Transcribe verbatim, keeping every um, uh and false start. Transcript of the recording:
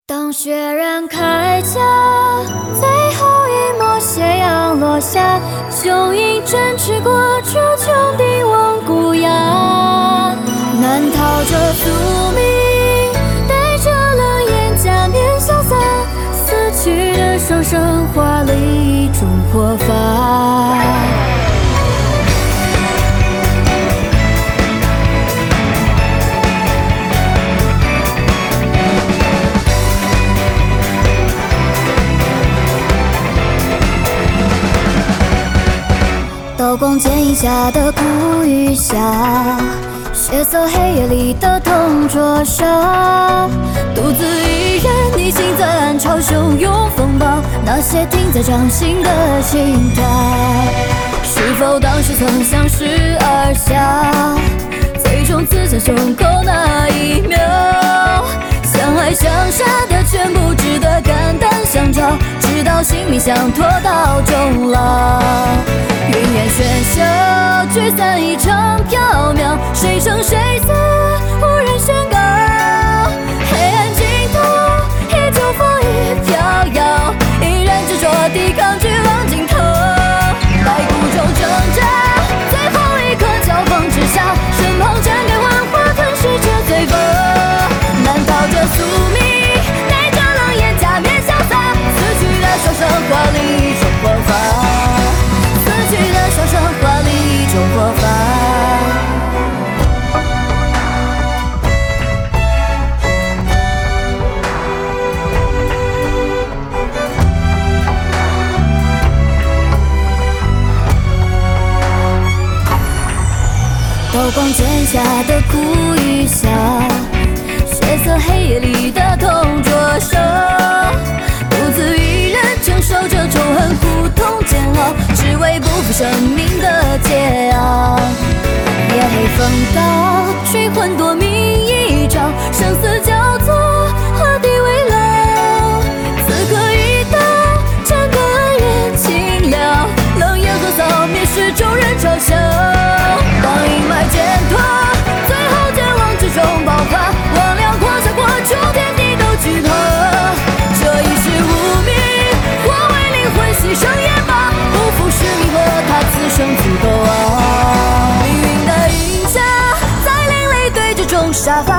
当雪人开价，最后一抹斜阳落下，雄鹰振翅过处，穹顶望孤崖。难逃这宿命，带着冷眼假面潇洒，死去的双生化了一种活法。刀光剑影下的苦与笑，血色黑夜里的痛灼烧。独自一人逆行在暗潮汹涌风暴，那些停在掌心的心跳，是否当时曾相视而笑？最终刺向胸口那一秒，相爱相杀的全部值得肝胆相照，直到性命相托到终老。云烟喧嚣，聚散一场缥缈，谁生谁死，无人宣告。黑暗尽头，依旧风雨飘摇，依然执着抵抗巨浪尽头。白骨中挣扎，最后一刻交锋之下，身旁展开幻化，吞噬着罪恶。难逃这宿命，带着冷眼假面潇洒，死去的双生化了一种活法。死去的双生化了一种活法。刀光剑下的苦与笑，血色黑夜里的痛灼烧。独自一人承受着仇恨、苦痛、煎熬，只为不负生命的桀骜。夜黑风高，群魂夺命一招，生死交错，何地为牢？此刻一刀，斩断恩怨情了，冷眼和扫灭是众人嘲笑。当阴霾渐脱，最后绝望之中爆发，光亮狂啸过处，天地都惧怕。这一世无名，化为灵魂牺牲也罢，不负使命和他此生足够啊。命运的赢家，在另类对峙中杀伐。